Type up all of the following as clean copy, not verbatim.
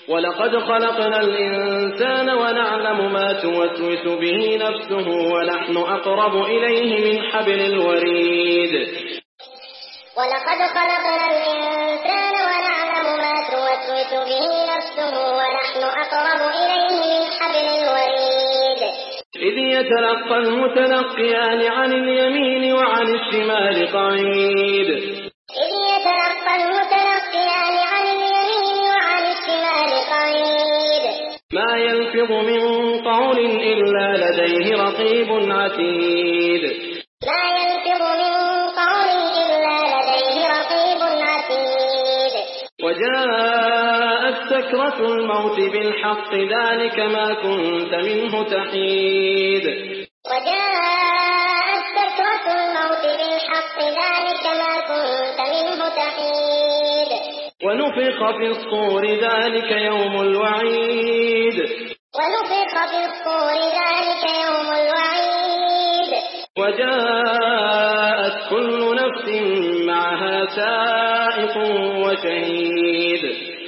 ولقد خلقنا الإنسان ونعلم ما توسوس به نفسه ونحن أقرب إليه من حبل الوريد. ولقد خلقنا الإنسان ونعلم ما توسوس به نفسه ونحن أقرب إليه من حبل الوريد. إذ يتلقى المتلقيان عن اليمين وعن الشمال قعيد. إذ يتلقى المتلقيان عن اليمين وعن الشمال قعيد. ما يلفظ من قول إلا لديه رقيب عتيد. ما يلفظ من قول إلا لديه رقيب عتيد. وجاءت سكرة الموت بالحق ذلك ما كنت منه تحيد. وجاءت سكرة الموت بالحق ذلك ما كنت منه تحيد. ونفخ في الصور ذلك يوم الوعيد. ونفخ في الصور ذلك يوم الوعيد. وجاءت كل نفس معها سائق وشهيد.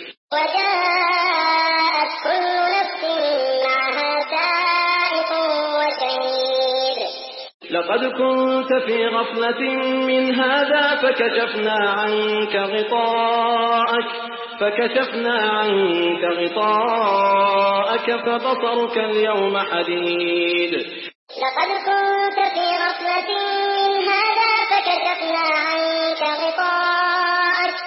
وجاءت كل نفس معها سائق وشهيد. لقد كنت في غفلة من هذا فكشفنا عنك غطاءك فبصرك اليوم حديد. لقد كنت في غفلة من هذا فكشفنا عنك غطاءك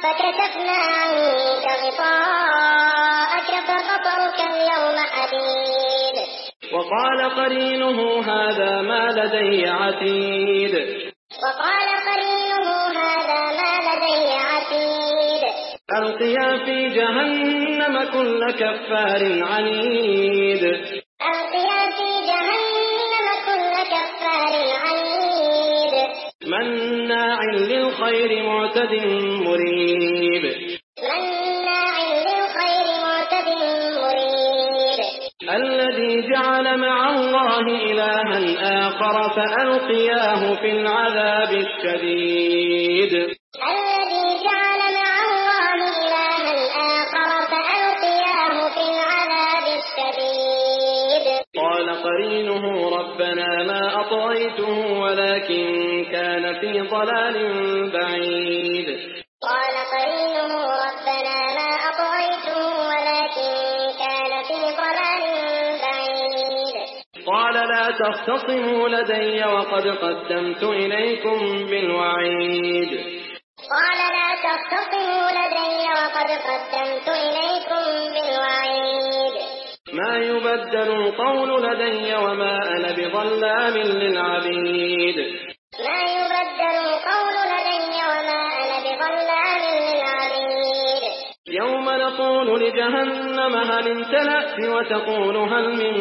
فبصرك اليوم حديد. وقال قرينه هذا ما لدي عتيد. وقال قرينه هذا ما لدي عتيد. ألقيا في جهنم كل كفار عنيد. ألقيا في جهنم كل كفار عنيد. مناع للخير معتد مريب. مناع للخير معتد مريب. الذي جعل مع الله إلها آخر فألقياه في العذاب الشديد. الذي جعل مع الله إلها آخر فألقياه في العذاب الشديد. قال قرينه ربنا ما أطغيته ولكن كان في ضلال بعيد. قال قرينه ربنا ما أطغيته ولكن كان في ضلال بعيد. قال لا تختصموا لدي وقد قدمت إليكم بالوعيد. قال لا تختصموا لدي وقد قدمت إليكم بالوعيد. ما يبدل القول لدي وما أنا بظلام للعبيد. ما يبدل القول لدي وما أنا بظلام للعبيد. يوم نقول لجهنم هل امتلأت وتقول هل من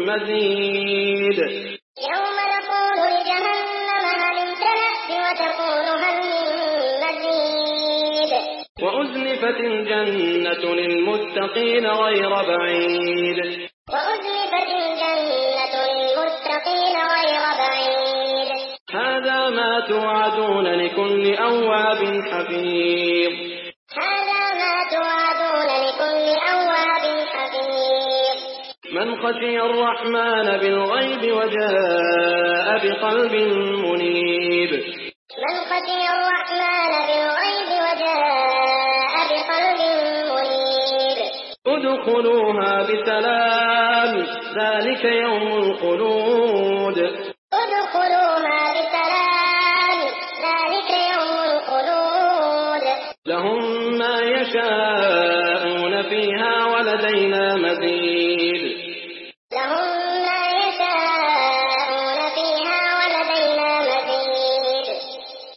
مزيد. يوم نقول لجهنم هل امتلأت وتقول هل من مزيد. وأزلفت الجنة للمتقين غير بعيد. وأزلفت الجنة للمتقين غير بعيد. هذا ما توعدون لكل أواب حفيظ. هذا ما توعدون لكل أواب حفيظ. من خشي الرحمن بالغيب وجاء بقلب منيب. من خشي الرحمن بالغيب وجاء بقلب منيب. ادخلوها بسلام ذلك يوم الخلود. ادخلوها بسلام ذلك يوم الخلود. لهم ما يشاءون فيها ولدينا مزيد.